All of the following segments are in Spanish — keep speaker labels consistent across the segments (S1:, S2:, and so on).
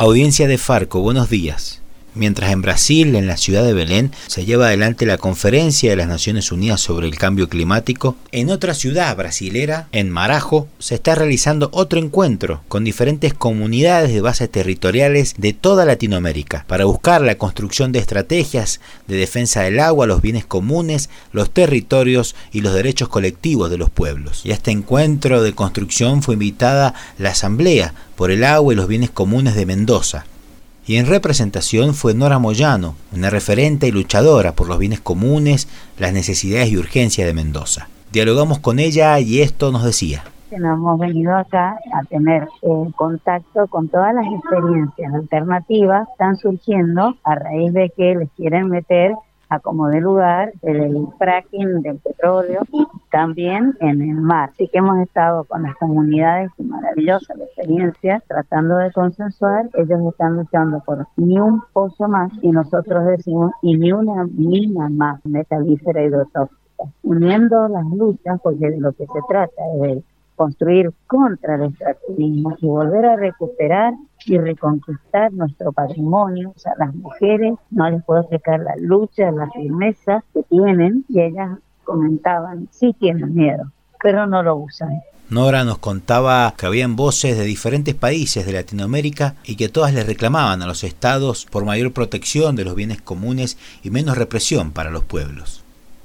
S1: Audiencia de Farco, buenos días. Mientras en Brasil, en la ciudad de Belén, se lleva adelante la Conferencia de las Naciones Unidas sobre el Cambio Climático, en otra ciudad brasilera, en Marajo, se está realizando otro encuentro con diferentes comunidades de bases territoriales de toda Latinoamérica para buscar la construcción de estrategias de defensa del agua, los bienes comunes, los territorios y los derechos colectivos de los pueblos. Y a este encuentro de construcción fue invitada la Asamblea por el Agua y los Bienes Comunes de Mendoza. Y en representación fue Nora Moyano, una referente y luchadora por los bienes comunes, las necesidades y urgencias de Mendoza. Dialogamos con ella y esto nos decía.
S2: Nos hemos venido acá a tener contacto con todas las experiencias alternativas que están surgiendo a raíz de que les quieren meter a como de lugar el fracking del petróleo y también en el mar. Así que hemos estado con las comunidades, maravillosa la experiencia, tratando de consensuar. Ellos están luchando por ni un pozo más y nosotros decimos y ni una mina más metalífera hidrotóxica. Uniendo las luchas, porque de lo que se trata es de construir contra el extractivismo y volver a recuperar y reconquistar nuestro patrimonio. O sea, las mujeres no les puedo explicar la lucha, la firmeza que tienen, y ellas comentaban, sí tienen miedo, pero no lo usan.
S1: Nora nos contaba que habían voces de diferentes países de Latinoamérica y que todas le reclamaban a los estados por mayor protección de los bienes comunes y menos represión para los pueblos.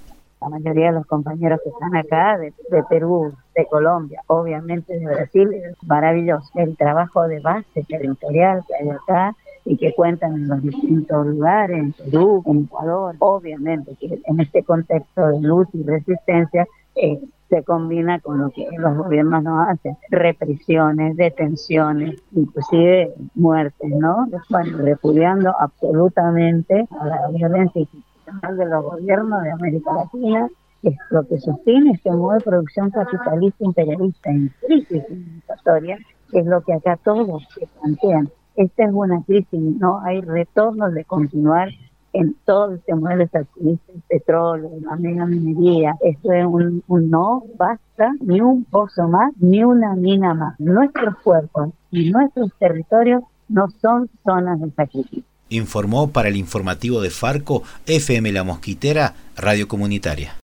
S2: La mayoría de los compañeros que están acá, de Perú, de Colombia, obviamente de Brasil, es maravilloso. El trabajo de base territorial que hay acá y que cuentan en los distintos lugares, en Perú, en Ecuador, obviamente que en este contexto de lucha y resistencia se combina con lo que los gobiernos nos hacen, represiones, detenciones, inclusive muertes, ¿no? Bueno, repudiando absolutamente a la violencia de los gobiernos de América Latina, es lo que sostiene este modo de producción capitalista imperialista en crisis civilizatoria, es lo que acá todos se plantean. Esta es una crisis, no hay retorno de continuar en todo este modelo extractivista, el petróleo, la mega minería. Esto es un no basta, ni un pozo más, ni una mina más. Nuestros cuerpos y nuestros territorios no son zonas de sacrificio.
S1: Informó para el informativo de Farco, FM La Mosquitera, Radio Comunitaria.